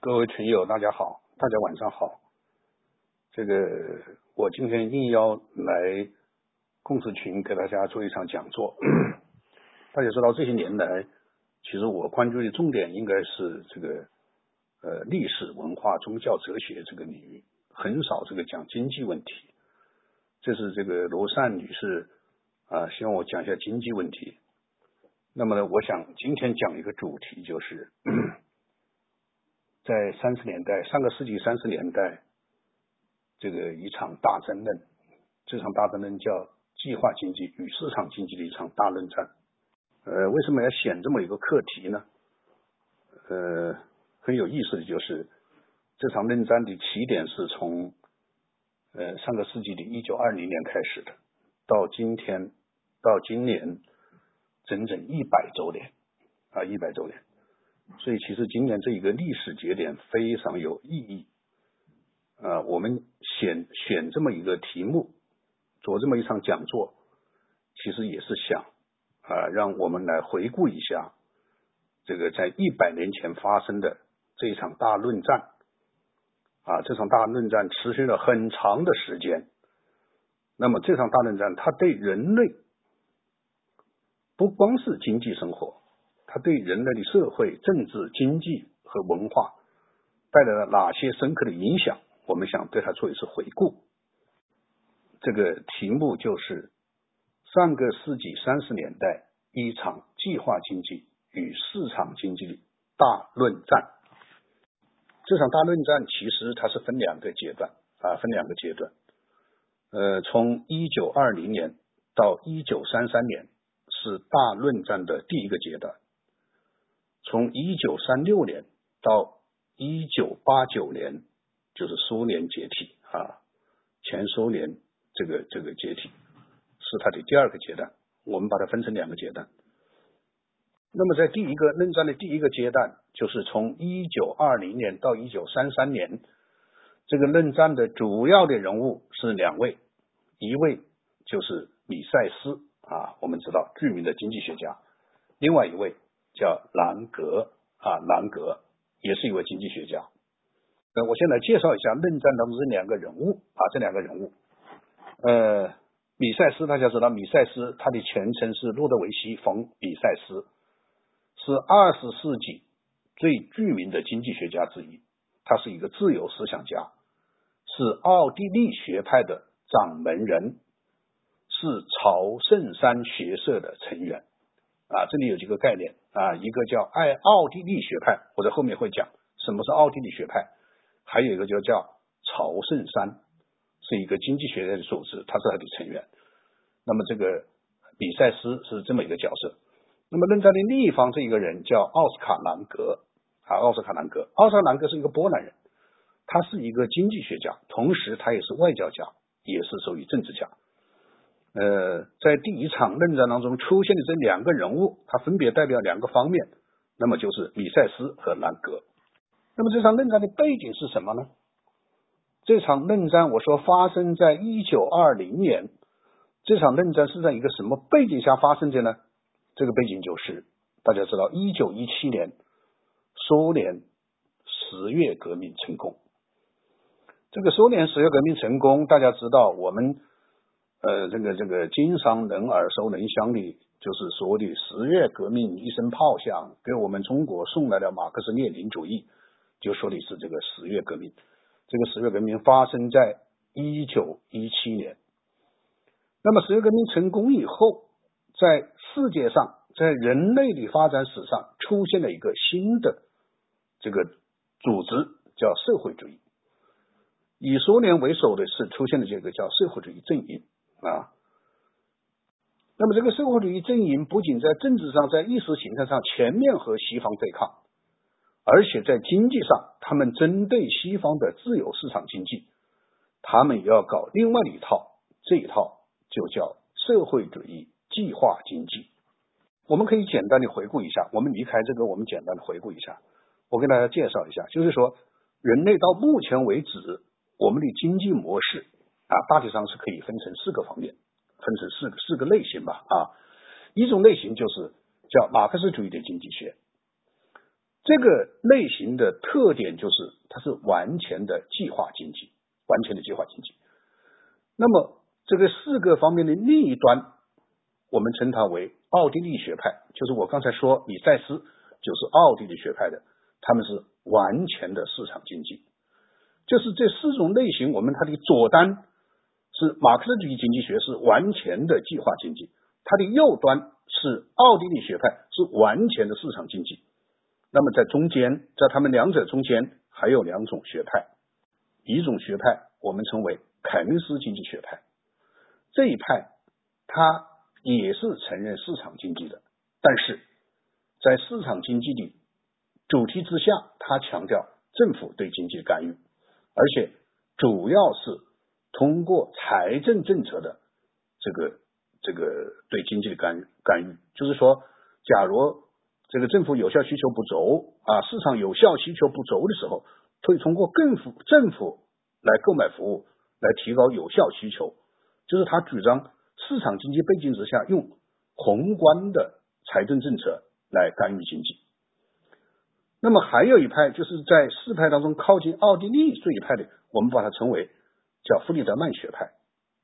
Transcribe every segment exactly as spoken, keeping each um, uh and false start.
各位群友，大家好，大家晚上好。这个我今天应邀来共识群给大家做一场讲座。大家知道这些年来，其实我关注的重点应该是这个呃历史文化宗教哲学这个领域，很少这个讲经济问题。这是这个罗善女士啊，希望我讲一下经济问题。那么呢，我想今天讲一个主题，就是在三十年代，上个世纪三十年代，这个一场大争论，这场大争论叫计划经济与市场经济的一场大论战。呃，为什么要选这么一个课题呢？呃，很有意思的就是这场论战的起点是从呃上个世纪的一九二零年开始的，到今天到今年整整一百周年啊，一百周年。所以其实今年这一个历史节点非常有意义。呃，我们选选这么一个题目，做这么一场讲座，其实也是想啊、呃，让我们来回顾一下这个在一百年前发生的这一场大论战啊，这场大论战持续了很长的时间。那么这场大论战，它对人类不光是经济生活，它对人类的社会、政治、经济和文化带来了哪些深刻的影响？我们想对它做一次回顾。这个题目就是上个世纪三十年代一场计划经济与市场经济的大论战。这场大论战其实它是分两个阶段啊，分两个阶段。呃，从一九二零年到一九三三年是大论战的第一个阶段。从一九三六年到一九八九年，就是苏联解体啊，前苏联这个这个解体是它的第二个阶段，我们把它分成两个阶段。那么在第一个论战的第一个阶段，就是从一九二零年到一九三三年，这个论战的主要的人物是两位，一位就是米塞斯啊，我们知道著名的经济学家，另外一位叫兰格啊，兰格也是一位经济学家。呃，我先来介绍一下论战当中这两个人物啊，这两个人物。呃，米塞斯大家知道，米塞斯他的全称是路德维希·冯·米塞斯，是二十世纪最著名的经济学家之一。他是一个自由思想家，是奥地利学派的掌门人，是朝圣山学社的成员。啊，这里有几个概念啊，一个叫爱奥地利学派，我在后面会讲什么是奥地利学派，还有一个就叫朝圣山，是一个经济学的组织，他是他的成员。那么这个比塞斯是这么一个角色。那么论战的另一方这一个人叫奥斯卡兰格啊，奥斯卡兰格，奥斯卡兰格是一个波兰人，他是一个经济学家，同时他也是外交家，也是属于政治家。呃，在第一场论战当中出现的这两个人物，他分别代表两个方面，那么就是米塞斯和兰格。那么这场论战的背景是什么呢？这场论战我说发生在一九二零年，这场论战是在一个什么背景下发生的呢？这个背景就是大家知道一九一七年苏联十月革命成功。这个苏联十月革命成功，大家知道我们呃，这个这个经常人耳熟能详的，就是所谓的十月革命一声炮响，给我们中国送来了马克思列宁主义，就说的是这个十月革命。这个十月革命发生在一九一七年。那么十月革命成功以后，在世界上，在人类的发展史上出现了一个新的这个组织，叫社会主义。以苏联为首的是出现了这个叫社会主义阵营啊。那么这个社会主义阵营不仅在政治上，在意识形态上全面和西方对抗，而且在经济上，他们针对西方的自由市场经济，他们也要搞另外的一套，这一套就叫社会主义计划经济。我们可以简单的回顾一下，我们离开这个，我们简单的回顾一下，我跟大家介绍一下，就是说人类到目前为止，我们的经济模式啊，大体上是可以分成四个方面，分成四个四个类型吧啊。一种类型就是叫马克思主义的经济学， 这个类型的特点就是它是完全的计划经济，完全的计划经济。那么这个四个方面的另一端，我们称它为奥地利学派，就是我刚才说米塞斯就是奥地利学派的，他们是完全的市场经济。就是这四种类型，我们它的左端是马克思主义经济学，是完全的计划经济，它的右端是奥地利学派，是完全的市场经济。那么在中间，在他们两者中间还有两种学派，一种学派我们称为凯恩斯经济学派，这一派它也是承认市场经济的，但是在市场经济的主题之下，它强调政府对经济的干预，而且主要是通过财政政策的这个这个对经济的干预干预，就是说，假如这个政府有效需求不足啊，市场有效需求不足的时候，会通过政府政府来购买服务，来提高有效需求，就是他主张市场经济背景之下，用宏观的财政政策来干预经济。那么还有一派，就是在四派当中靠近奥地利这一派的，我们把它称为叫弗里德曼学派。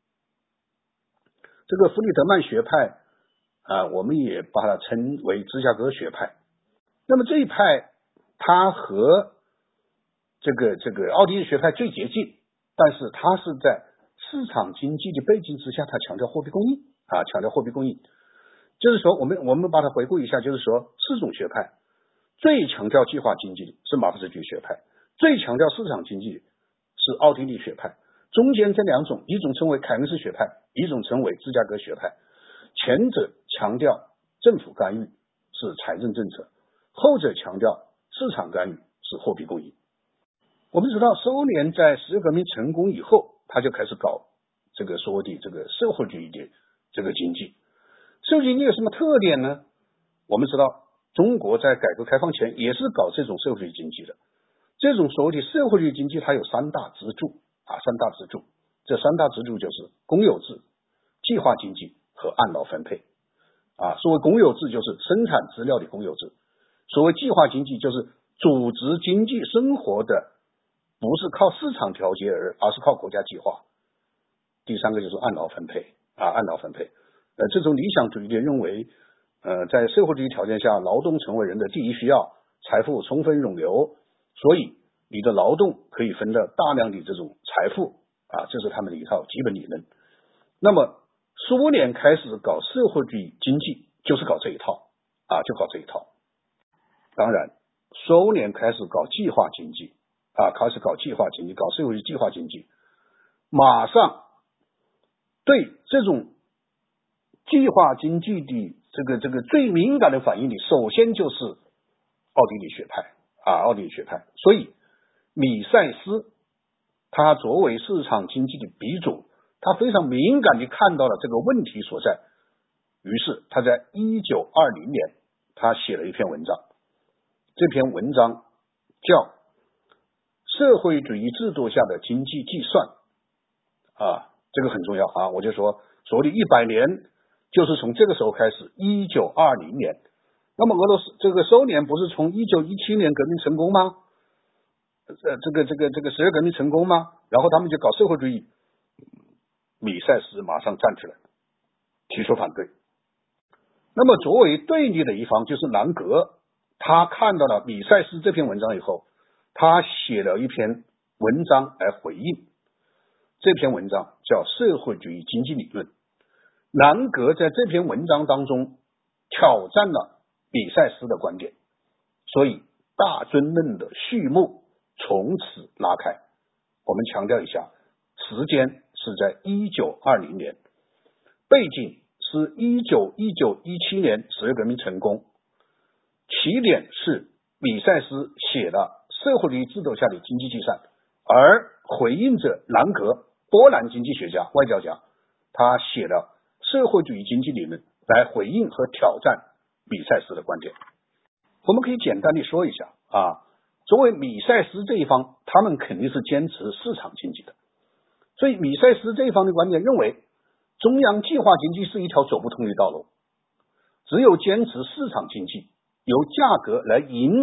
这个弗里德曼学派啊，我们也把它称为芝加哥学派。那么这一派它和这个这个奥地利学派最接近，但是它是在市场经济的背景之下，它强调货币供应啊，强调货币供应。就是说，我们我们把它回顾一下，就是说四种学派，最强调计划经济的是马克思主义学派，最强调市场经济的是奥地利学派，中间这两种，一种称为凯恩斯学派，一种称为芝加哥学派。前者强调政府干预是财政政策，后者强调市场干预是货币供应。我们知道苏联在十月革命成功以后，他就开始搞这个所谓的这个社会主义的这个经济。社会主义有什么特点呢？我们知道中国在改革开放前也是搞这种社会主义经济的。这种所谓的社会主义经济它有三大支柱啊，三大支柱。这三大支柱就是公有制、计划经济和按劳分配啊。所谓公有制就是生产资料的公有制，所谓计划经济就是组织经济生活的不是靠市场调节而而是靠国家计划。第三个就是按劳分配啊，按劳分配。呃，这种理想主义的认为，呃，在社会主义条件下，劳动成为人的第一需要，财富充分涌流，所以你的劳动可以分得大量的这种财富啊，这是他们的一套基本理论。那么苏联开始搞社会主义经济，就是搞这一套啊，就搞这一套。当然，苏联开始搞计划经济啊，开始搞计划经济，搞社会主义计划经济，马上对这种计划经济的这个这个最敏感的反应的，首先就是奥地利学派啊，奥地利学派。所以米塞斯他作为市场经济的鼻祖，他非常敏感地看到了这个问题所在，于是他在一九二零年他写了一篇文章，这篇文章叫《社会主义制度下的经济计算》啊，这个很重要啊。我就说所谓的一百年就是从这个时候开始，一九二零年。那么俄罗斯这个苏联不是从一九一七年革命成功吗？呃，这个这个这个十月革命成功吗？然后他们就搞社会主义，米塞斯马上站出来提出反对。那么作为对立的一方就是兰格，他看到了米塞斯这篇文章以后，他写了一篇文章来回应。这篇文章叫《社会主义经济理论》。兰格在这篇文章当中挑战了米塞斯的观点，所以大争论的序幕从此拉开。我们强调一下，时间是在一九二零年，背景是一九一九一七年十月革命成功，起点是米塞斯写了社会主义制度下的经济计算，而回应者兰格，波兰经济学家、外交家，他写了社会主义经济理论来回应和挑战米塞斯的观点。我们可以简单的说一下啊，作为米塞斯这一方，他们肯定是坚持市场经济的，所以米塞斯这一方的观点认为，中央计划经济是一条走不通的道路，只有坚持市场经济，由价格来引导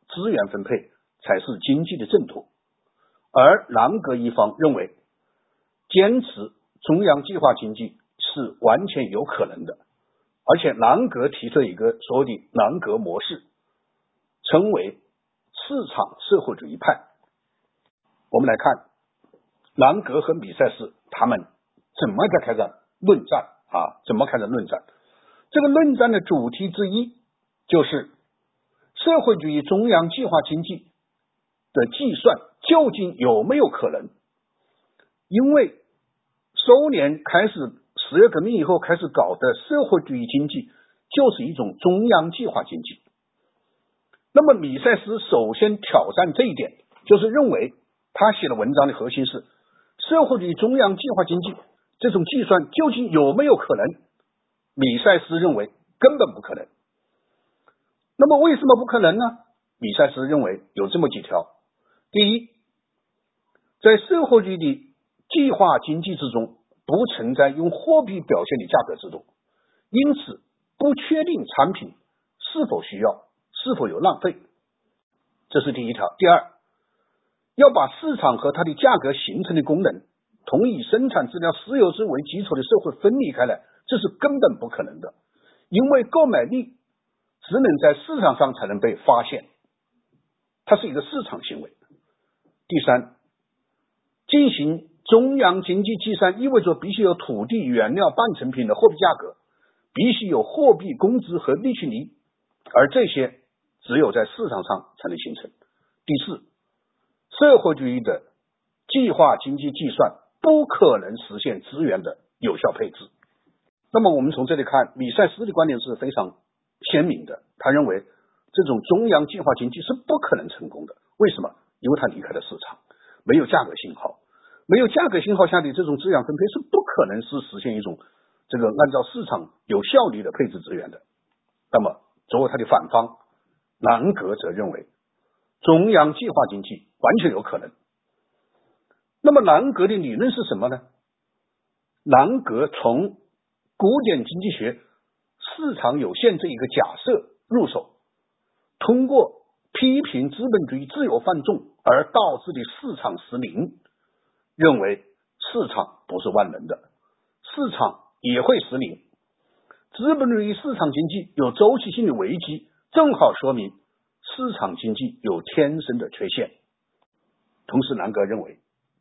资源分配才是经济的正途。而南格一方认为，坚持中央计划经济是完全有可能的，而且南格提出了一个所谓的南格模式，称为市场社会主义派。我们来看南格和米塞斯他们怎么在开展论战啊？怎么开展论战？这个论战的主题之一就是社会主义中央计划经济的计算究竟有没有可能？因为苏联开始十月革命以后开始搞的社会主义经济就是一种中央计划经济。那么米塞斯首先挑战这一点，就是认为他写的文章的核心是社会主义中央计划经济这种计算究竟有没有可能？米塞斯认为根本不可能。那么为什么不可能呢？米塞斯认为有这么几条。第一，在社会主义的计划经济之中不存在用货币表现的价格制度，因此不确定产品是否需要，是否有浪费，这是第一条。第二，要把市场和它的价格形成的功能同以生产资料私有制为基础的社会分离开来，这是根本不可能的，因为购买力只能在市场上才能被发现，它是一个市场行为。第三，进行中央经济计算意味着必须有土地、原料、半成品的货币价格，必须有货币、工资和利息率，而这些只有在市场上才能形成。第四，社会主义的计划经济计算不可能实现资源的有效配置。那么我们从这里看，米塞斯的观点是非常鲜明的，他认为这种中央计划经济是不可能成功的。为什么？因为它离开了市场，没有价格信号，没有价格信号下的这种资源分配是不可能是实现一种这个按照市场有效率的配置资源的。那么作为它的反方，南格则认为中央计划经济完全有可能。那么南格的理论是什么呢？南格从古典经济学市场有限这一个假设入手，通过批评资本主义自由放纵而导致的市场失灵，认为市场不是万能的，市场也会失灵。资本主义市场经济有周期性的危机，正好说明市场经济有天生的缺陷。同时南格认为，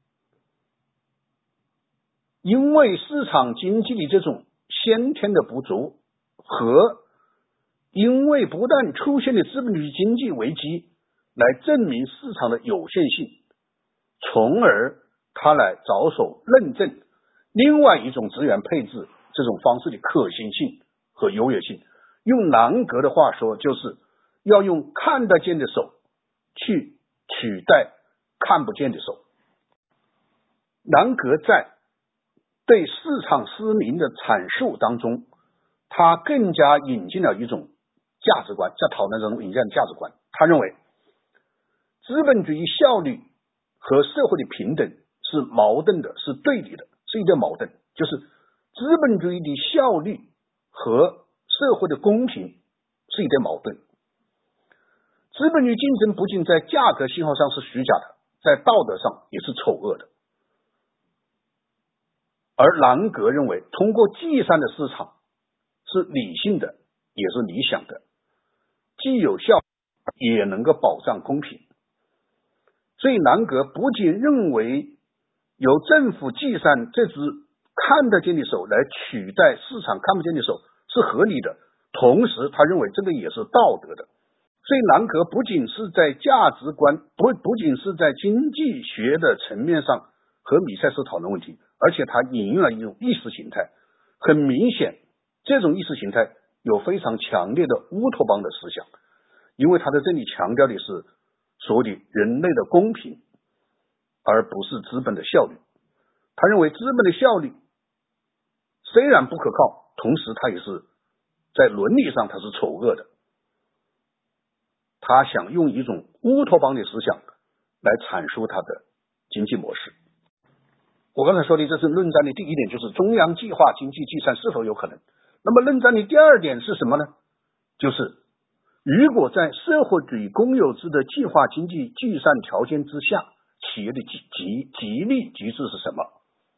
因为市场经济的这种先天的不足和因为不断出现的资本主义经济危机来证明市场的有限性，从而他来着手论证另外一种资源配置这种方式的可行性和优越性。用南格的话说，就是要用看得见的手去取代看不见的手。南格在对市场失灵的阐述当中，他更加引进了一种价值观，在讨论中引进了价值观。他认为资本主义效率和社会的平等是矛盾的，是对立的，是一个矛盾，就是资本主义的效率和社会的公平是一对矛盾。资本主义竞争不仅在价格信号上是虚假的，在道德上也是丑恶的。而南格认为，通过计算的市场是理性的，也是理想的，既有效也能够保障公平。所以南格不仅认为由政府计算这只看得见的手来取代市场看不见的手是合理的，同时他认为这个也是道德的。所以南格不仅是在价值观，不不仅是在经济学的层面上和米塞斯讨论问题，而且他引用了一种意识形态。很明显，这种意识形态有非常强烈的乌托邦的思想，因为他在这里强调的是所谓的人类的公平，而不是资本的效率。他认为资本的效率虽然不可靠，同时它也是在伦理上它是丑恶的。他想用一种乌托邦的思想来阐述他的经济模式。我刚才说的这是论战的第一点，就是中央计划经济计算是否有可能。那么论战的第二点是什么呢？就是如果在社会主义公有制的计划经济计算条件之下，企业的激激激励机制是什么？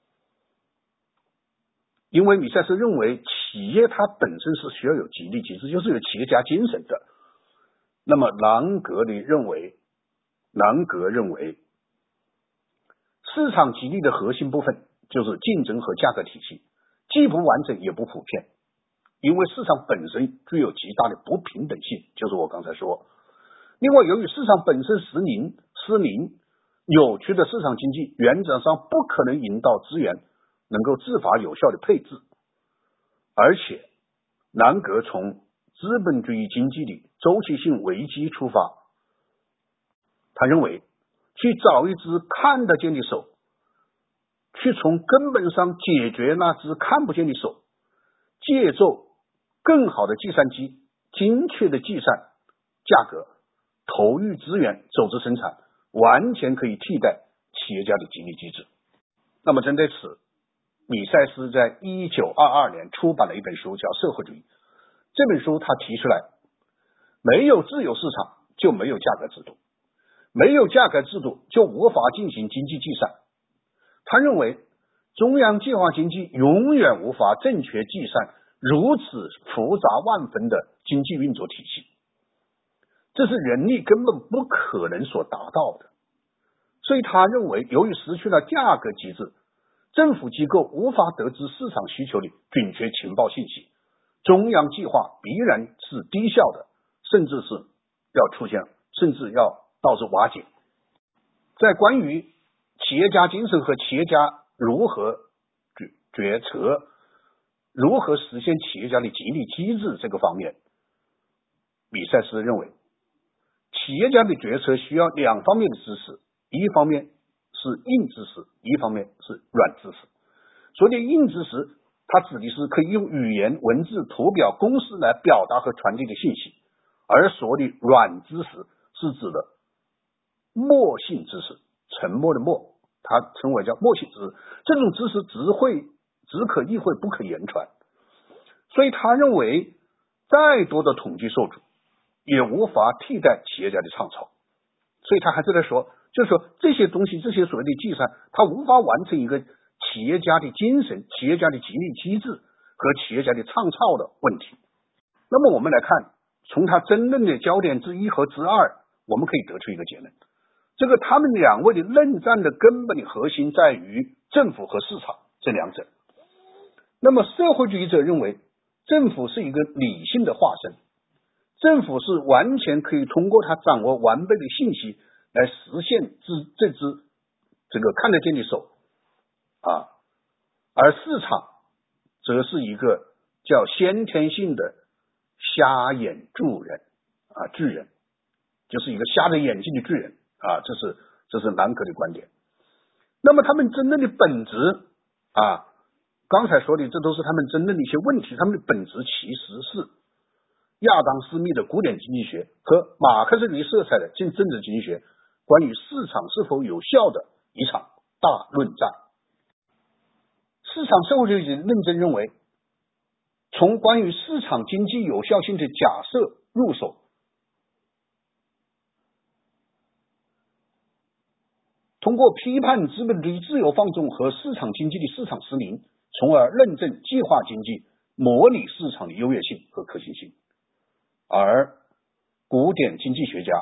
因为米塞斯认为企业它本身是需要有激励机制，就是有企业家精神的。那么兰格里认为，兰格认为市场激励的核心部分就是竞争和价格体系，既不完整也不普遍，因为市场本身具有极大的不平等性，就是我刚才说。另外，由于市场本身失灵、失灵，扭曲的市场经济原则上不可能引导资源能够自发有效的配置，而且兰格从资本主义经济的周期性危机出发，他认为去找一只看得见的手，去从根本上解决那只看不见的手，借助更好的计算机精确的计算价格，投入资源，组织生产，完全可以替代企业家的激励机制。那么针对此，米塞斯在一九二二年出版了一本书叫《社会主义》。这本书他提出来，没有自由市场就没有价格制度，没有价格制度就无法进行经济计算。他认为中央计划经济永远无法正确计算如此复杂万分的经济运作体系，这是人力根本不可能所达到的。所以他认为，由于失去了价格机制，政府机构无法得知市场需求的准确情报信息，中央计划必然是低效的，甚至是要出现，甚至要导致瓦解。在关于企业家精神和企业家如何决策，如何实现企业家的激励机制这个方面，米塞斯认为，企业家的决策需要两方面的知识，一方面是硬知识，一方面是软知识。所谓硬知识，它指的是可以用语言、文字、图表、公式来表达和传递的信息，而所谓的软知识是指的默性知识，沉默的默，它称为叫默性知识。这种知识只会只可意会，不可言传。所以他认为，再多的统计数据也无法替代企业家的创造。所以他还是在说，就是说这些东西，这些所谓的计算，它无法完成一个企业家的精神、企业家的激励机制和企业家的创造的问题。那么我们来看，从他争论的焦点之一和之二，我们可以得出一个结论：这个他们两位的论战的根本的核心在于政府和市场这两者。那么社会主义者认为，政府是一个理性的化身，政府是完全可以通过他掌握完备的信息来实现这这只这个看得见的手啊，而市场则是一个叫先天性的瞎眼助人啊，巨人，就是一个瞎着眼睛的巨人啊，这是这是兰格的观点。那么他们争论的本质啊，刚才说的这都是他们争论的一些问题，他们的本质其实是亚当·斯密的古典经济学和马克思主义色彩的政政治经济学关于市场是否有效的一场大论战。市场社会主义者认真认为，从关于市场经济有效性的假设入手，通过批判资本主义自由放纵和市场经济的市场失灵，从而论证计划经济模拟市场的优越性和可行性。而古典经济学家，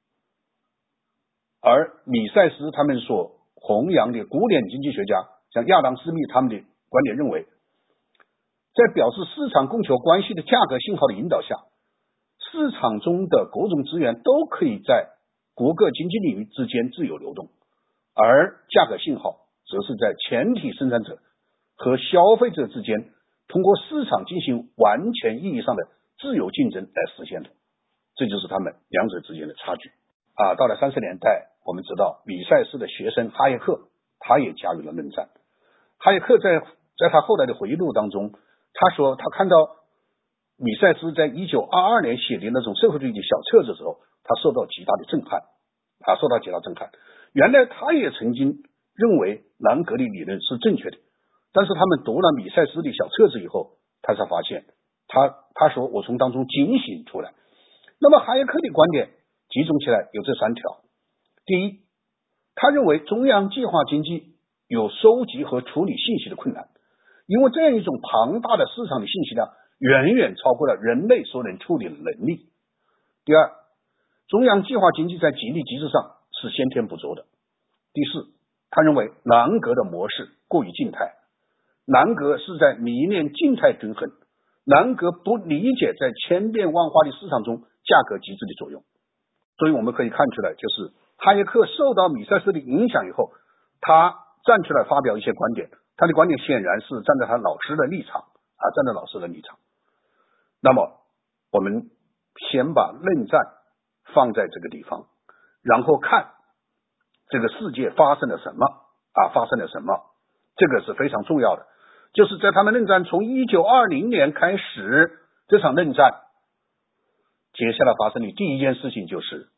而米塞斯他们所弘扬的古典经济学家，像亚当·斯密他们的观点认为，在表示市场供求关系的价格信号的引导下，市场中的各种资源都可以在各个经济领域之间自由流动，而价格信号则是在前提生产者和消费者之间通过市场进行完全意义上的自由竞争来实现的，这就是他们两者之间的差距啊。到了三十年代，我们知道米塞斯的学生哈耶克，他也加入了论战。哈耶克在在他后来的回忆录当中，他说他看到米塞斯在一九二二年写的那种社会主义的小册子的时候，他受到极大的震撼啊，受到极大震撼。原来他也曾经认为兰格的理论是正确的，但是他们读了米塞斯的小册子以后，他才发现，他他说我从当中警醒出来， 那么哈耶克的观点集中起来有这三条。第一，他认为中央计划经济有收集和处理信息的困难，因为这样一种庞大的市场的信息量远远超过了人类所能处理的能力。第二，中央计划经济在激励机制上是先天不足的。第四，他认为南格的模式过于静态，南格是在迷恋静态均衡，南格不理解在千变万化的市场中价格机制的作用。所以我们可以看出来，就是哈耶克受到米塞斯的影响以后，他站出来发表一些观点，他的观点显然是站在他老师的立场啊，站在老师的立场。那么我们先把论战放在这个地方，然后看这个世界发生了什么啊，发生了什么，这个是非常重要的。就是在他们论战从一九二零年开始，这场论战接下来发生的第一件事情就是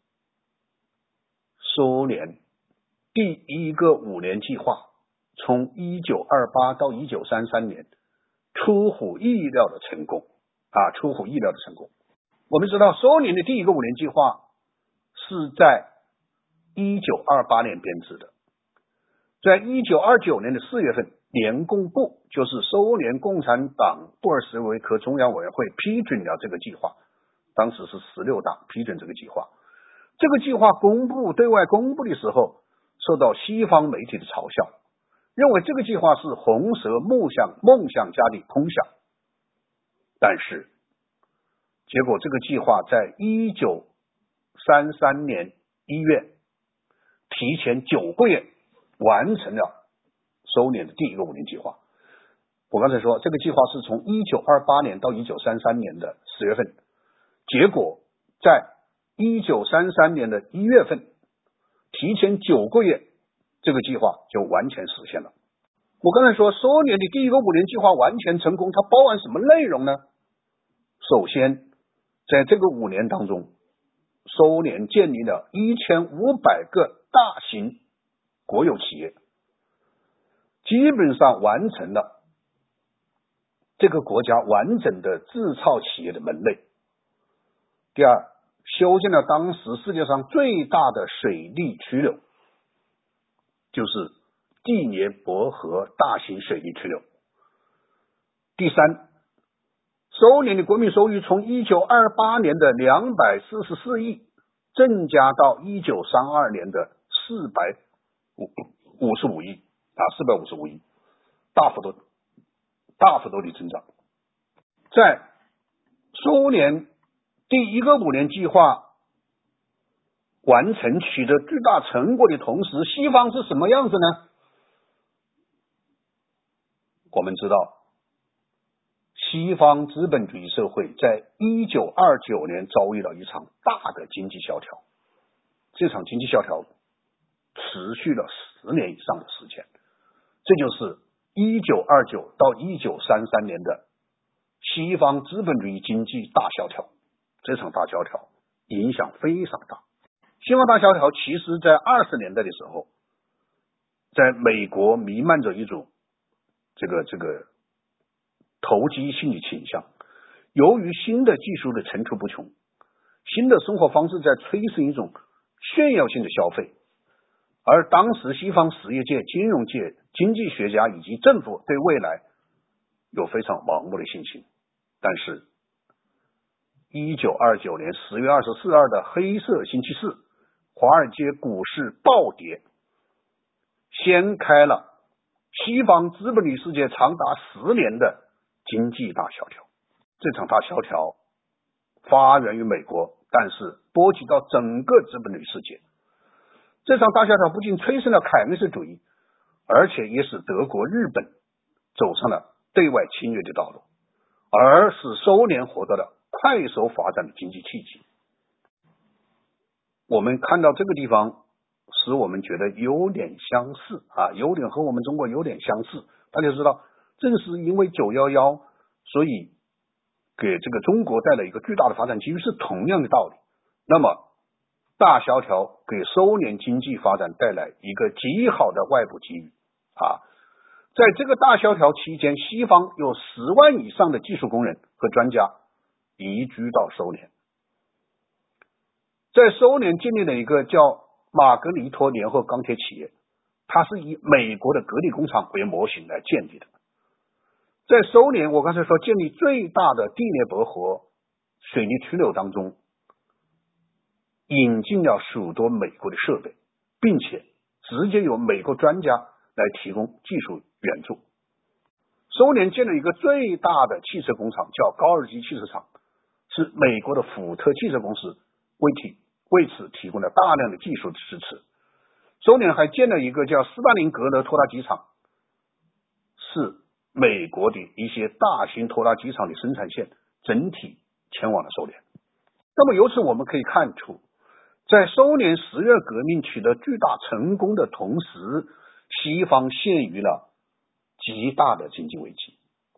苏联第一个五年计划从一九二八到一九三三年出乎意料的成功啊，出乎意料的成功。我们知道苏联的第一个五年计划是在一九二八年编制的，在一九二九年的四月份，联共部就是苏联共产党布尔什维克中央委员会批准了这个计划，当时是十六大批准这个计划。这个计划公布对外公布的时候，受到西方媒体的嘲笑，认为这个计划是红色梦想梦想家的空想。但是结果这个计划在一九三三年一月提前九个月完成了苏联的第一个五年计划。我刚才说这个计划是从一九二八年到一九三三年的十月份，结果在一九三三年的一月份提前九个月，这个计划就完全实现了。我刚才说苏联的第一个五年计划完全成功，它包含什么内容呢？首先在这个五年当中，苏联建立了一千五百个大型国有企业，基本上完成了这个国家完整的制造企业的门类。第二，修建了当时世界上最大的水利曲流，就是第聂伯河大型水利曲流。第三，苏联的国民收入从一九二八年的两百四十四亿增加到一九三二年的四百五十五亿啊，四百五十五亿，大幅度大幅度的增长。在苏联第一个五年计划完成取得巨大成果的同时，西方是什么样子呢？我们知道西方资本主义社会在一九二九年遭遇了一场大的经济萧条，这场经济萧条持续了十年以上的时间，这就是一九二九到一九三三年的西方资本主义经济大萧条。这场大萧条影响非常大。西方大萧条其实在二十年代的时候，在美国弥漫着一种这个这个投机性的倾向。由于新的技术的层出不穷，新的生活方式在催生一种炫耀性的消费，而当时西方实业界、金融界、经济学家以及政府对未来有非常盲目的信心。但是一九二九年十月二十四日的黑色星期四，华尔街股市暴跌，掀开了西方资本主义世界长达十年的经济大萧条。这场大萧条发源于美国，但是波及到整个资本主义世界。这场大萧条不仅催生了凯恩斯主义，而且也使德国、日本走上了对外侵略的道路，而使苏联获得了快速发展的经济契机。我们看到这个地方使我们觉得有点相似啊，有点和我们中国有点相似。大家知道正是因为九一一，所以给这个中国带来一个巨大的发展机遇，是同样的道理。那么大萧条给苏联经济发展带来一个极好的外部机遇啊。在这个大萧条期间，西方有十万以上的技术工人和专家移居到苏联。 在苏联建立了一个叫玛格丽托联合钢铁企业，它是以美国的格力工厂为模型来建立的。在苏联，我刚才说建立最大的第聂伯河水利渠流当中，引进了许多美国的设备，并且直接由美国专家来提供技术援助。苏联建了一个最大的汽车工厂，叫高尔基汽车厂，是美国的福特汽车公司为提为此提供了大量的技术支持。苏联还建了一个叫斯大林格勒拖拉机厂，是美国的一些大型拖拉机厂的生产线整体前往了苏联。那么由此我们可以看出，在苏联十月革命取得巨大成功的同时，西方陷于了极大的经济危机。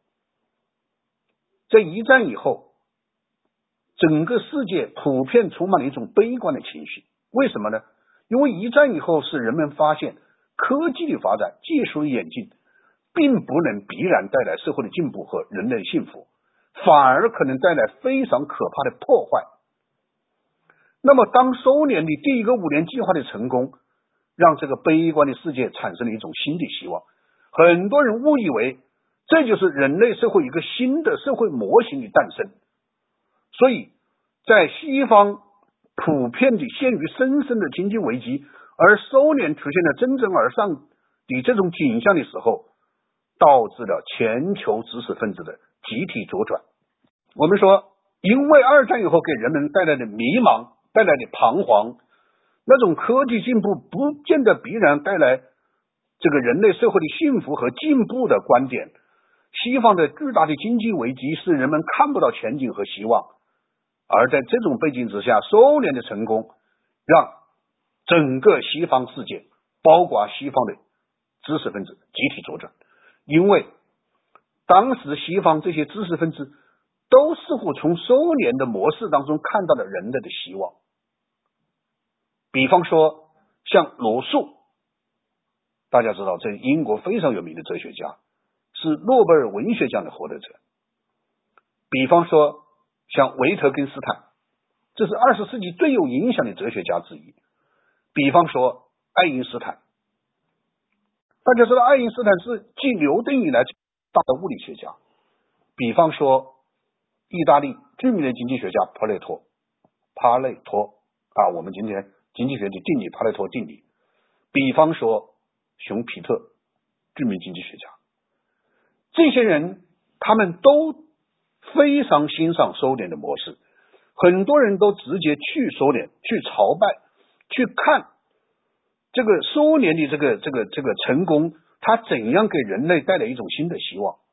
在一战以后，整个世界普遍充满了一种悲观的情绪。为什么呢？因为一战以后是人们发现科技的发展、技术的演进并不能必然带来社会的进步和人类的幸福，反而可能带来非常可怕的破坏。那么当苏联的第一个五年计划的成功，让这个悲观的世界产生了一种新的希望。很多人误以为这就是人类社会一个新的社会模型的诞生，所以在西方普遍的陷于深深的经济危机，而苏联出现了蒸蒸而上的这种景象的时候，导致了全球知识分子的集体左转。我们说，因为二战以后给人们带来的迷茫，带来的彷徨，那种科技进步不见得必然带来这个人类社会的幸福和进步的观点，西方的巨大的经济危机使人们看不到前景和希望。而在这种背景之下，苏联的成功让整个西方世界，包括西方的知识分子集体左转。因为当时西方这些知识分子都似乎从苏联的模式当中看到了人类的希望。比方说像罗素，大家知道这英国非常有名的哲学家，是诺贝尔文学奖的获得者。比方说像维特根斯坦，这是二十世纪最有影响的哲学家之一。比方说爱因斯坦，大家知道爱因斯坦是继牛顿以来最大的物理学家。比方说意大利著名的经济学家帕累托，帕累托啊，我们今天经济学的定理，帕累托定理。比方说熊彼特，著名经济学家。这些人他们都非常欣赏苏联的模式，很多人都直接去苏联去朝拜，去看这个苏联的这个这个这个成功，它怎样给人类带来一种新的希望。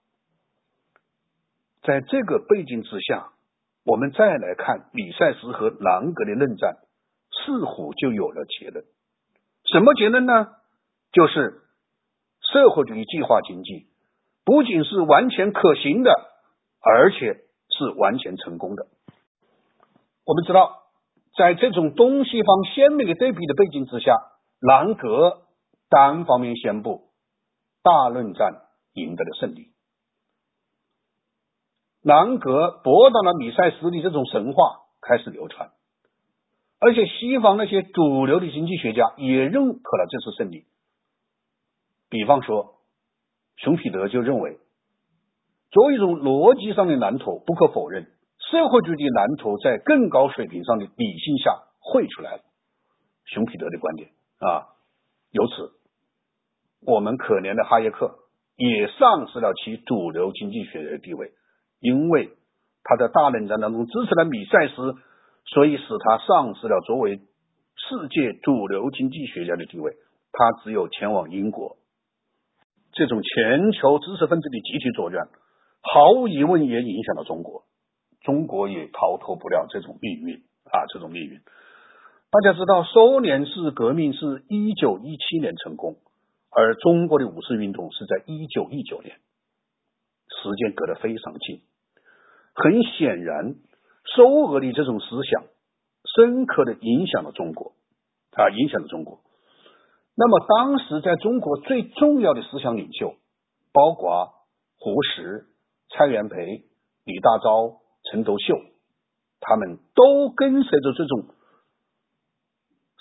在这个背景之下，我们再来看米塞斯和兰格的论战，似乎就有了结论。什么结论呢？就是社会主义计划经济不仅是完全可行的，而且是完全成功的。我们知道，在这种东西方鲜明的对比的背景之下，兰格单方面宣布大论战赢得了胜利。兰格驳倒了米塞斯的这种神话开始流传，而且西方那些主流的经济学家也认可了这次胜利。比方说熊彼特就认为，作为一种逻辑上的蓝图，不可否认，社会主义的蓝图在更高水平上的理性下绘出来了。熊彼特的观点啊，由此我们可怜的哈耶克也丧失了其主流经济学的地位，因为他在大论战当中支持了米塞斯，所以使他丧失了作为世界主流经济学家的地位，他只有前往英国。这种全球知识分子的集体左转，毫无疑问也影响了中国，中国也逃脱不了这种命运啊，这种命运。大家知道，苏联式革命是一九一七年成功，而中国的五四运动是在一九一九年，时间隔得非常近。很显然，苏俄的这种思想深刻地影响了中国啊，影响了中国。那么当时在中国最重要的思想领袖，包括胡适、蔡元培、李大钊、陈独秀，他们都跟随着这种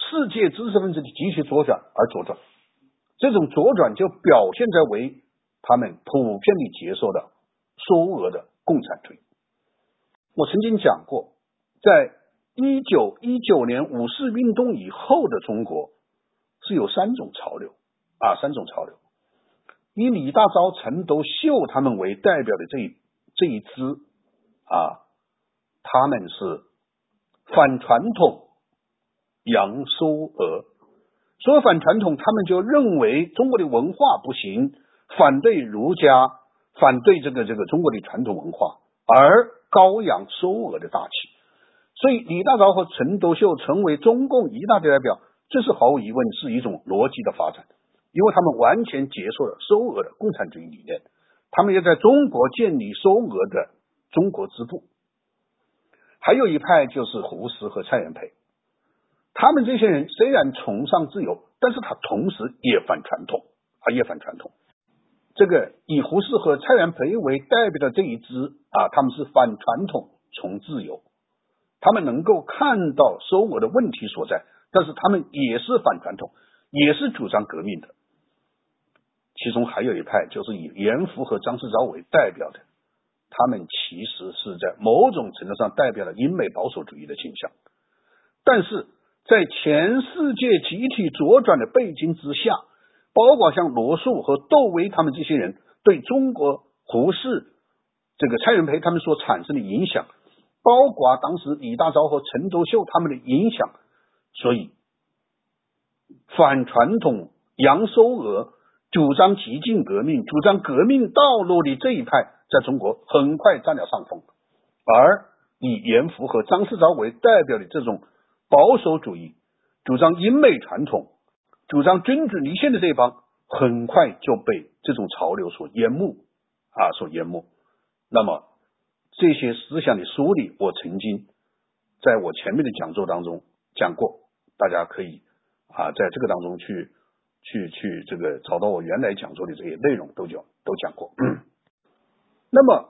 世界知识分子的急剧左转而左转，这种左转就表现在为他们普遍地接受的苏俄的共产主义。我曾经讲过，在一九一九年五四运动以后的中国是有三种潮流啊，三种潮流。以李大钊、陈独秀他们为代表的这一这一支啊，他们是反传统、扬苏俄。所谓反传统，他们就认为中国的文化不行，反对儒家，反对这个这个中国的传统文化，而高扬苏俄的大气。所以李大钊和陈独秀成为中共一大代表，这是毫无疑问是一种逻辑的发展，因为他们完全接受了苏俄的共产主义理念，他们也在中国建立苏俄的中国支部。还有一派就是胡适和蔡元培，他们这些人虽然崇尚自由，但是他同时也反传统啊，也反传统。这个以胡适和蔡元培为代表的这一支啊，他们是反传统崇自由，他们能够看到苏俄的问题所在，但是他们也是反传统，也是主张革命的。其中还有一派就是以严复和张世钊为代表的，他们其实是在某种程度上代表了英美保守主义的倾向。但是在全世界集体左转的背景之下，包括像罗素和窦唯他们这些人对中国胡适、这个蔡元培他们所产生的影响，包括当时李大钊和陈独秀他们的影响，所以反传统、扬苏俄、主张激进革命、主张革命道路的这一派在中国很快占了上风，而以严复和张世钊为代表的这种保守主义、主张英美传统、主张君主立宪的这一帮，很快就被这种潮流所淹没啊，所淹没。那么这些思想的梳理，我曾经在我前面的讲座当中讲过，大家可以啊在这个当中去去去这个找到我原来讲座的这些内容都讲都讲过。嗯、那么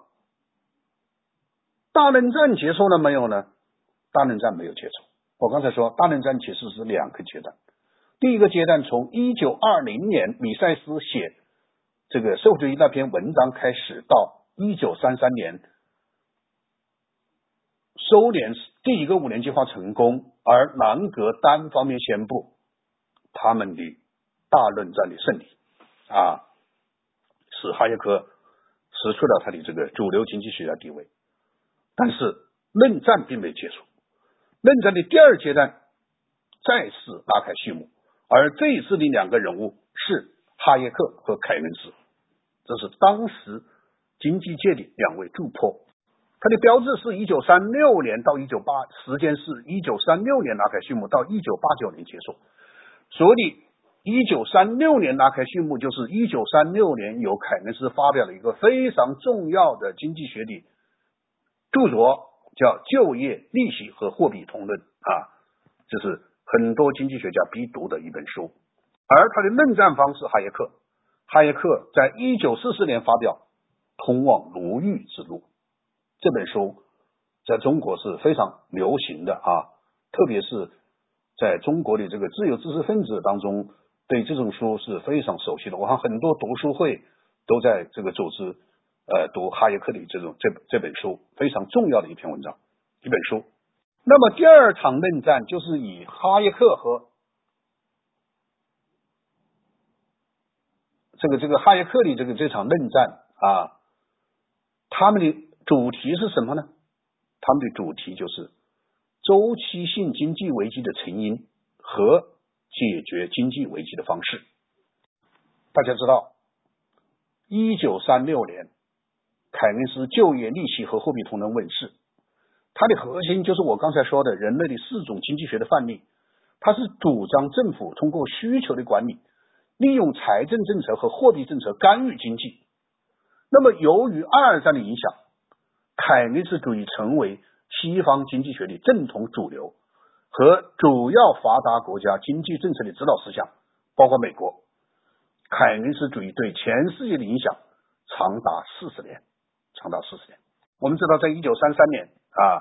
大冷战结束了没有呢？大冷战没有结束。我刚才说大冷战其实是两个阶段，第一个阶段从一九二零年米塞斯写这个社会主义那篇文章开始，到一九三三年苏联第一个五年计划成功，而南格单方面宣布他们的大论战的胜利啊，使哈耶克失去了他的这个主流经济学家地位。但是冷战并没结束，冷战的第二阶段再次拉开序幕，而这一次的两个人物是哈耶克和凯恩斯，这是当时经济界的两位柱破。它的标志是一九三六年到一九八，时间是一九三六年拉开序幕到一九八九年结束。所以一九三六年拉开序幕，就是一九三六年由凯恩斯发表了一个非常重要的经济学的著作，叫《就业、利息和货币同论》啊，这是很多经济学家必读的一本书。而他的论战方是哈耶克，哈耶克在一九四四年发表《通往奴役之路》这本书，在中国是非常流行的啊，特别是在中国的这个自由知识分子当中，对这种书是非常熟悉的。我看很多读书会都在这个组织呃读哈耶克的这种这这本书，非常重要的一篇文章，一本书。那么第二场冷战就是以哈耶克和这个这个哈耶克的这个这场冷战啊，他们的主题是什么呢？他们的主题就是周期性经济危机的成因和解决经济危机的方式。大家知道一九三六年凯恩斯《就业、利息和货币同论》问世，它的核心就是我刚才说的人类的四种经济学的范例。它是主张政府通过需求的管理，利用财政政策和货币政策干预经济。那么由于二战的影响，凯恩斯主义成为西方经济学的正统主流和主要发达国家经济政策的指导思想，包括美国。凯恩斯主义对全世界的影响长达四十年，长达四十年。我们知道在一九三三年啊，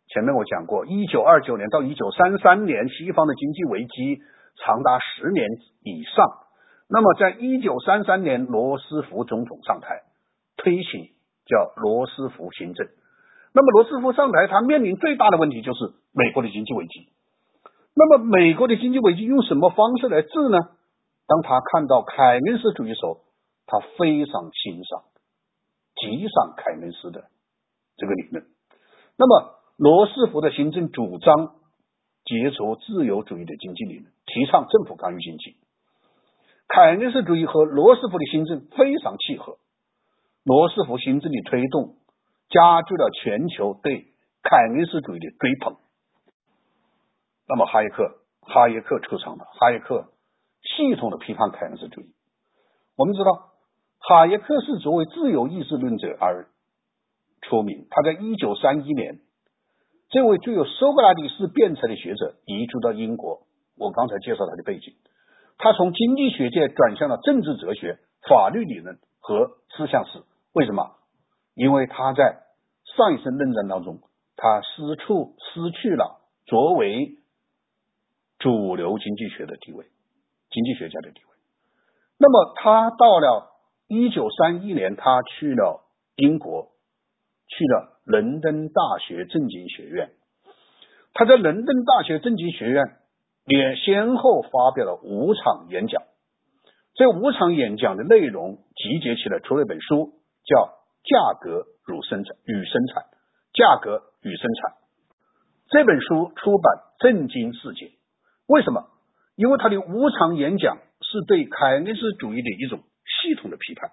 前面我讲过，一九二九年到一九三三年，西方的经济危机长达十年以上。那么在一九三三年，罗斯福总统上台，推行叫罗斯福新政。那么罗斯福上台，他面临最大的问题就是美国的经济危机。那么美国的经济危机用什么方式来治呢？当他看到凯恩斯主义时候，他非常欣赏、极赏凯恩斯的这个理论。那么罗斯福的新政主张结合自由主义的经济理论，提倡政府干预经济。凯恩斯主义和罗斯福的新政非常契合，罗斯福新政的推动加剧了全球对凯恩斯主义的追捧。那么哈耶克，哈耶克出场了，哈耶克系统的批判凯恩斯主义。我们知道，哈耶克是作为自由意志论者而出名。他在一九三一年，这位具有苏格拉底式辩才的学者移居到英国。我刚才介绍他的背景，他从经济学界转向了政治哲学、法律理论和思想史。为什么？因为他在上一次论战当中，他失处失去了作为主流经济学的地位，经济学家的地位。那么他到了一九三一年，他去了英国，去了伦敦大学政经学院。他在伦敦大学政经学院也先后发表了五场演讲。这五场演讲的内容集结起来出了一本书，叫《价格与生产与生产》。价格与生产这本书出版震惊世界。为什么？因为他的五场演讲是对凯恩斯主义的一种系统的批判。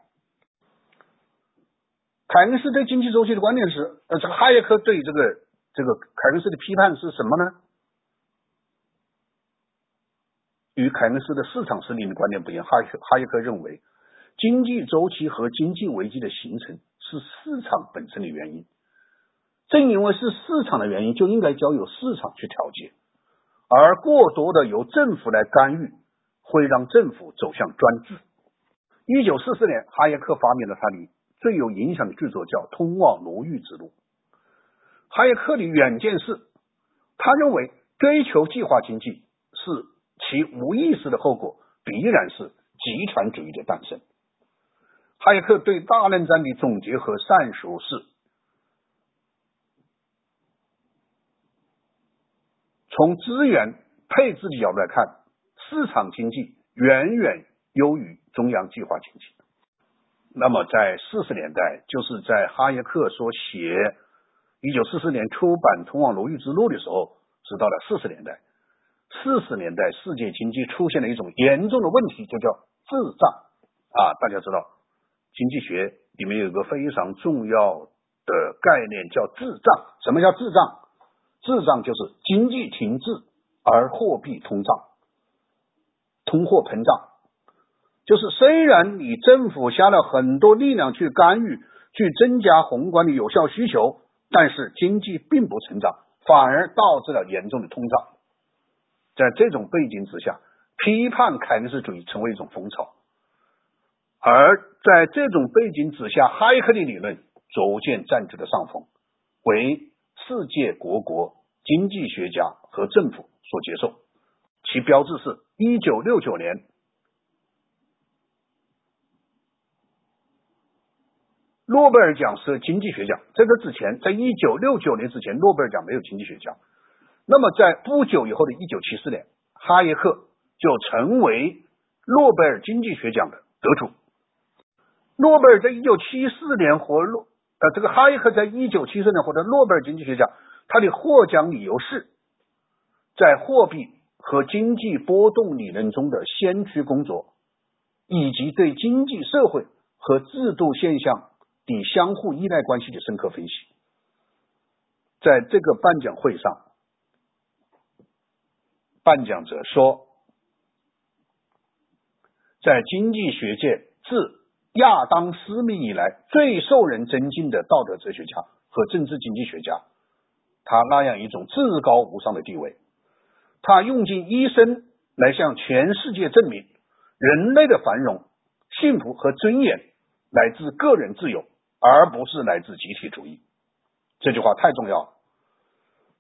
凯恩斯对经济周期的观点是，呃，这个哈耶克对这个这个凯恩斯的批判是什么呢？与凯恩斯的市场实力的观点不一样。哈耶克哈耶克认为，经济周期和经济危机的形成是市场本身的原因，正因为是市场的原因，就应该交由市场去调节，而过多的由政府来干预，会让政府走向专制。一九四四年，哈耶克发明了他的最有影响的著作，叫《通往奴役之路》。哈耶克的远见是，他认为追求计划经济是其无意识的后果，必然是极权主义的诞生。哈耶克对大论战的总结和阐述是，从资源配置的角度来看，市场经济远远优于中央计划经济。那么在四十年代，就是在哈耶克所写一九四四年出版《通往奴役之路》的时候，是到了四十年代。四十年代世界经济出现了一种严重的问题，就叫滞胀啊。大家知道，经济学里面有一个非常重要的概念叫滞胀。什么叫滞胀？滞胀就是经济停滞而货币通胀，通货膨胀。就是虽然你政府下了很多力量去干预，去增加宏观的有效需求，但是经济并不成长，反而导致了严重的通胀。在这种背景之下，批判凯恩斯主义成为一种风潮。而在这种背景之下，哈耶克的理论逐渐占据了上风，为世界各国经济学家和政府所接受。其标志是一九六九年诺贝尔奖是经济学奖。在这之前，在一九六九年之前，诺贝尔奖没有经济学奖。那么在不久以后的一九七四年，哈耶克就成为诺贝尔经济学奖的得主。诺贝尔在一九七四年获诺呃，这个哈耶克在一九七四年获得诺贝尔经济学奖，他的获奖理由是在货币和经济波动理论中的先驱工作，以及对经济社会和制度现象的相互依赖关系的深刻分析。在这个颁奖会上，颁奖者说，在经济学界自亚当·斯密以来最受人尊敬的道德哲学家和政治经济学家，他那样一种至高无上的地位，他用尽一生来向全世界证明，人类的繁荣、幸福和尊严来自个人自由，而不是来自集体主义。这句话太重要了。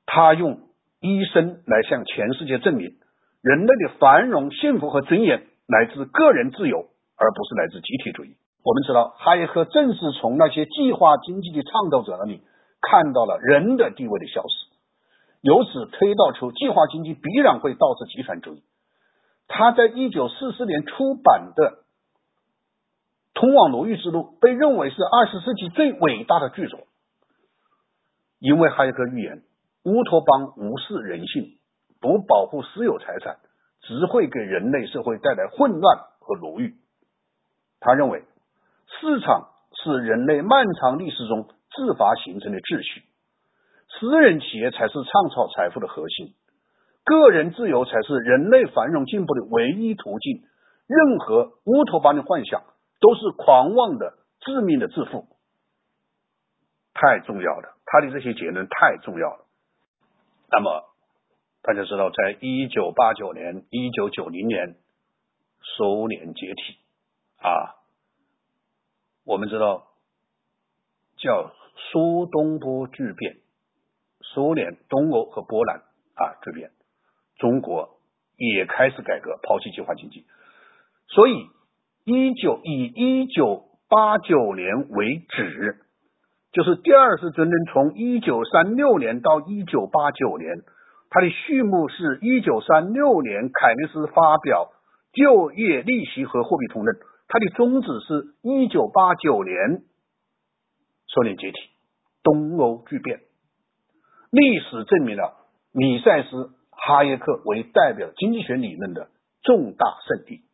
他用一生来向全世界证明，人类的繁荣、幸福和尊严来自个人自由，而不是来自集体主义。我们知道，哈耶克正是从那些计划经济的倡导者那里看到了人的地位的消失，由此推导出计划经济必然会导致极权主义。他在一九四四年出版的《通往奴役之路》被认为是二十世纪最伟大的巨作，因为哈耶克预言乌托邦无视人性，不保护私有财产，只会给人类社会带来混乱和奴役。他认为市场是人类漫长历史中自发形成的秩序，私人企业才是创造财富的核心，个人自由才是人类繁荣进步的唯一途径，任何乌托邦的幻想都是狂妄的、致命的自负。太重要了，他的这些结论太重要了。那么大家知道，在一九八九年、一九九零年，苏联解体啊，我们知道叫苏东波剧变，苏联、东欧和波兰啊这边，中国也开始改革，抛弃计划经济。所以一九以一九八九年为止，就是第二次争论从一九三六年到一九八九年，它的序幕是一九三六年凯内斯发表就业、利息和货币通论，它的宗旨是一九八九年苏联解体，东欧剧变。历史证明了米塞斯、哈耶克为代表经济学理论的重大胜利。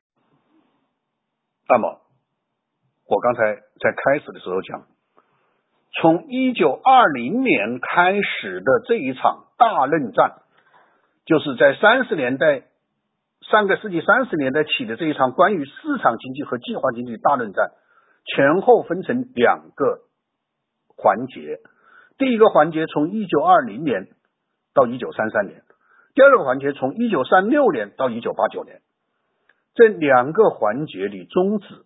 那么我刚才在开始的时候讲，从一九二零年开始的这一场大论战，就是在三十年代上个世纪三十年代起的这一场关于市场经济和计划经济的大论战，前后分成两个环节。第一个环节从一九二零年到一九三三年，第二个环节从一九三六年到一九八九年。这两个环节里宗旨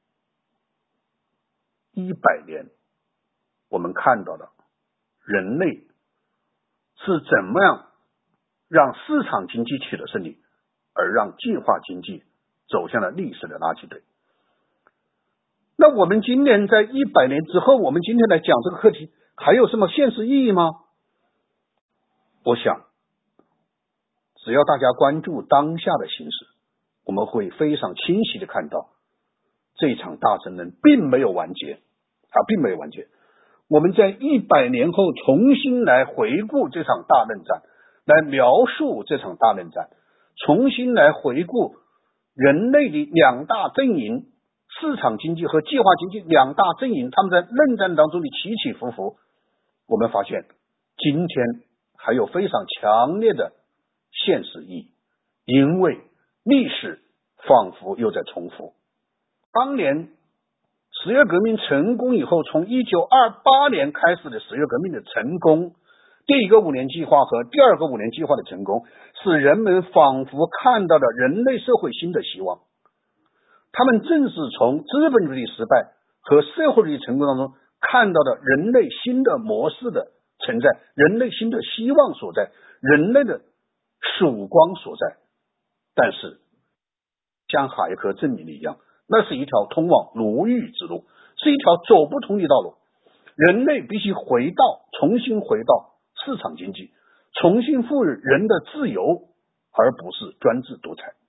一百年，我们看到了人类是怎么样让市场经济取得胜利，而让计划经济走向了历史的垃圾堆。那我们今年在一百年之后，我们今天来讲这个课题，还有什么现实意义吗？我想，只要大家关注当下的形势，我们会非常清晰的看到，这场大争论并没有完结啊，并没有完结。我们在一百年后重新来回顾这场大论战，来描述这场大论战，重新来回顾人类的两大阵营，市场经济和计划经济两大阵营，他们在论战当中的起起伏伏，我们发现今天还有非常强烈的现实意义，因为历史仿佛又在重复。当年十月革命成功以后，从一九二八年开始的十月革命的成功，第一个五年计划和第二个五年计划的成功，使人们仿佛看到了人类社会新的希望。他们正是从资本主义失败和社会主义成功当中看到了人类新的模式的存在，人类新的希望所在，人类的曙光所在。但是像哈耶克证明的一样，那是一条通往奴役之路，是一条走不通的道路。人类必须回到重新回到市场经济，重新赋予人的自由，而不是专制独裁。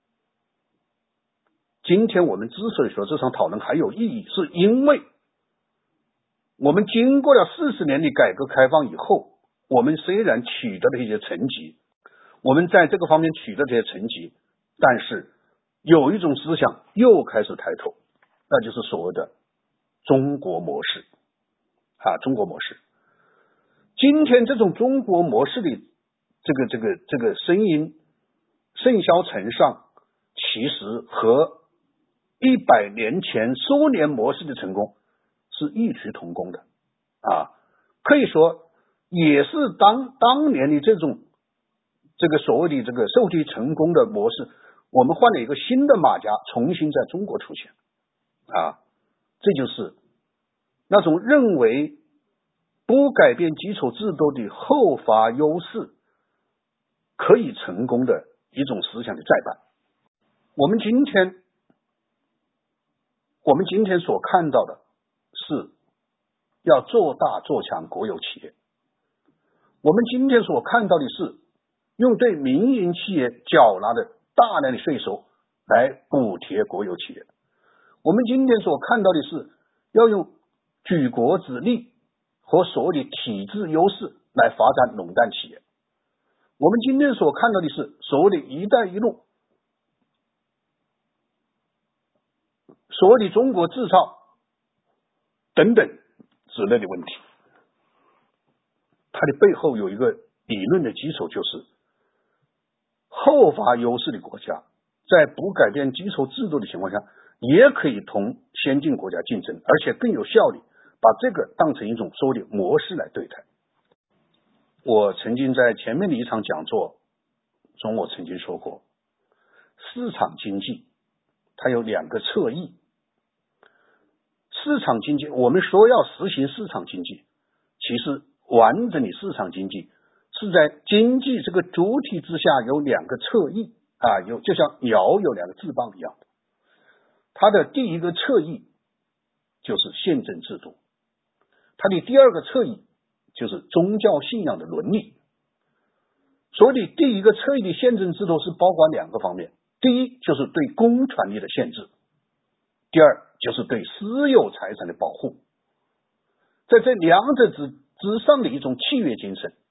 今天我们之所以说这场讨论还有意义，是因为我们经过了四十年的改革开放以后，我们虽然取得了一些成绩，我们在这个方面取得这些成绩，但是有一种思想又开始抬头，那就是所谓的中国模式啊，中国模式。今天这种中国模式的这个这个这个声音甚嚣尘上，其实和一百年前苏联模式的成功是异曲同工的啊，可以说也是当当年的这种这个所谓的这个社会主义成功的模式，我们换了一个新的马甲，重新在中国出现啊，这就是那种认为不改变基础制度的后发优势可以成功的一种思想的再版。我们今天我们今天所看到的是要做大做强国有企业，我们今天所看到的是用对民营企业缴纳的大量的税收来补贴国有企业，我们今天所看到的是要用举国之力和所谓的体制优势来发展垄断企业，我们今天所看到的是所谓的一带一路，所谓的中国制造等等之类的问题。它的背后有一个理论的基础，就是后发优势的国家在不改变基础制度的情况下也可以同先进国家竞争，而且更有效率，把这个当成一种所谓的模式来对待。我曾经在前面的一场讲座中，我曾经说过，市场经济它有两个侧翼。市场经济，我们说要实行市场经济，其实完整的市场经济是在经济这个主体之下有两个侧翼啊，有就像鸟有两个翅膀一样。它的第一个侧翼就是宪政制度，它的第二个侧翼就是宗教信仰的伦理。所谓的第一个侧翼的宪政制度是包括两个方面，第一就是对公权力的限制，第二就是对私有财产的保护。在这两者之之上的一种契约精神，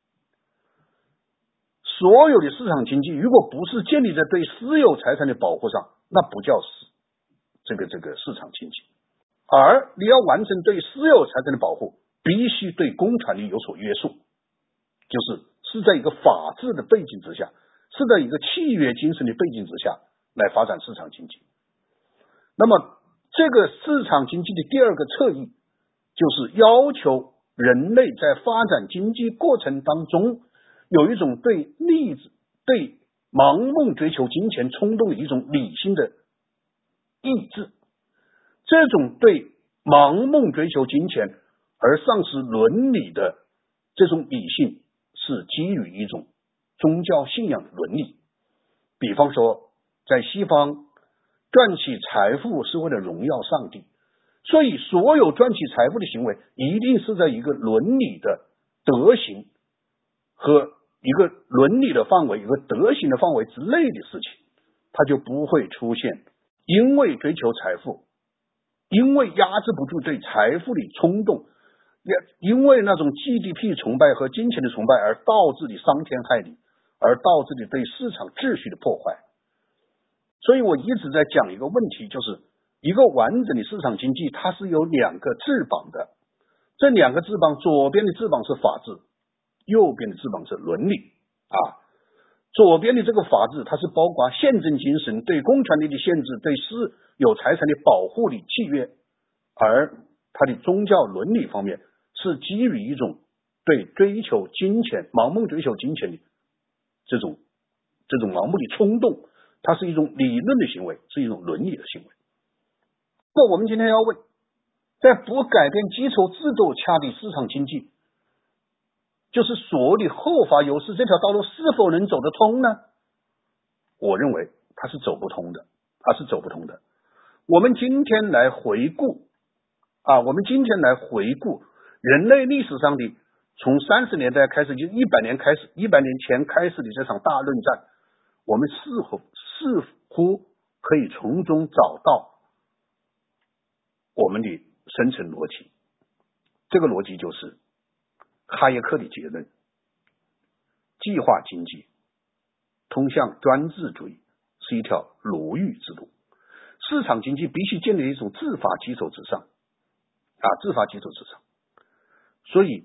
所有的市场经济如果不是建立在对私有财产的保护上，那不叫这个这个市场经济。而你要完成对私有财产的保护，必须对公权力有所约束，就是是在一个法治的背景之下，是在一个契约精神的背景之下来发展市场经济。那么这个市场经济的第二个侧翼就是要求人类在发展经济过程当中有一种对利益、对盲目追求金钱冲动的一种理性的抑制。这种对盲目追求金钱而丧失伦理的这种理性，是基于一种宗教信仰的伦理。比方说，在西方赚取财富是为了荣耀上帝，所以所有赚取财富的行为一定是在一个伦理的德行和一个伦理的范围、一个德行的范围之内的事情，它就不会出现因为追求财富，因为压制不住对财富的冲动，因为那种 G D P 崇拜和金钱的崇拜而导致的伤天害理，而导致的对市场秩序的破坏。所以我一直在讲一个问题，就是一个完整的市场经济它是有两个翅膀的，这两个翅膀，左边的翅膀是法治，右边的翅膀是伦理啊。左边的这个法治，它是包括宪政精神、对公权力的限制、对私有财产的保护的契约，而它的宗教伦理方面是基于一种对追求金钱、盲目追求金钱的这种这种盲目的冲动，它是一种理论的行为，是一种伦理的行为。那我们今天要问，在不改变基础制度下的市场经济，就是所谓的后发优势，这条道路是否能走得通呢？我认为它是走不通的，它是走不通的。我们今天来回顾啊，我们今天来回顾人类历史上的从三十年代开始，就一百年开始，一百年前开始的这场大论战，我们似乎似乎可以从中找到我们的深层逻辑。这个逻辑就是哈耶克的结论：计划经济通向专制主义是一条牢狱之路，市场经济必须建立一种自发基础之上啊，自发基础之上。所以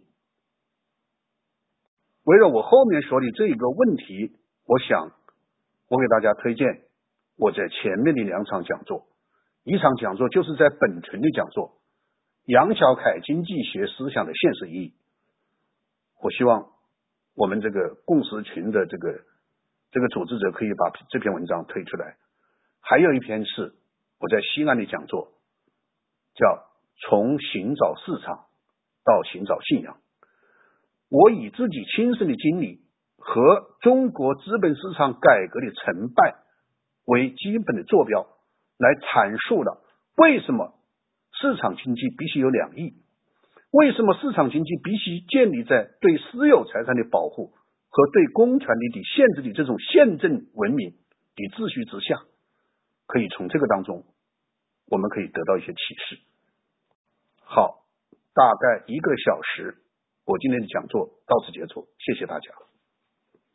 围绕我后面说的这一个问题，我想我给大家推荐我在前面的两场讲座，一场讲座就是在本群的讲座，杨小凯经济学思想的现实意义。我希望我们这个共识群的这个这个组织者可以把这篇文章推出来。还有一篇是我在西安的讲座，叫从寻找市场到寻找信仰。 我以自己亲身的经历和中国资本市场改革的成败为基本的坐标，来阐述了为什么市场经济必须有两翼，为什么市场经济必须建立在对私有财产的保护和对公权力的限制的这种宪政文明的秩序之下。可以从这个当中我们可以得到一些启示。好，大概一个小时，我今天的讲座到此结束，谢谢大家。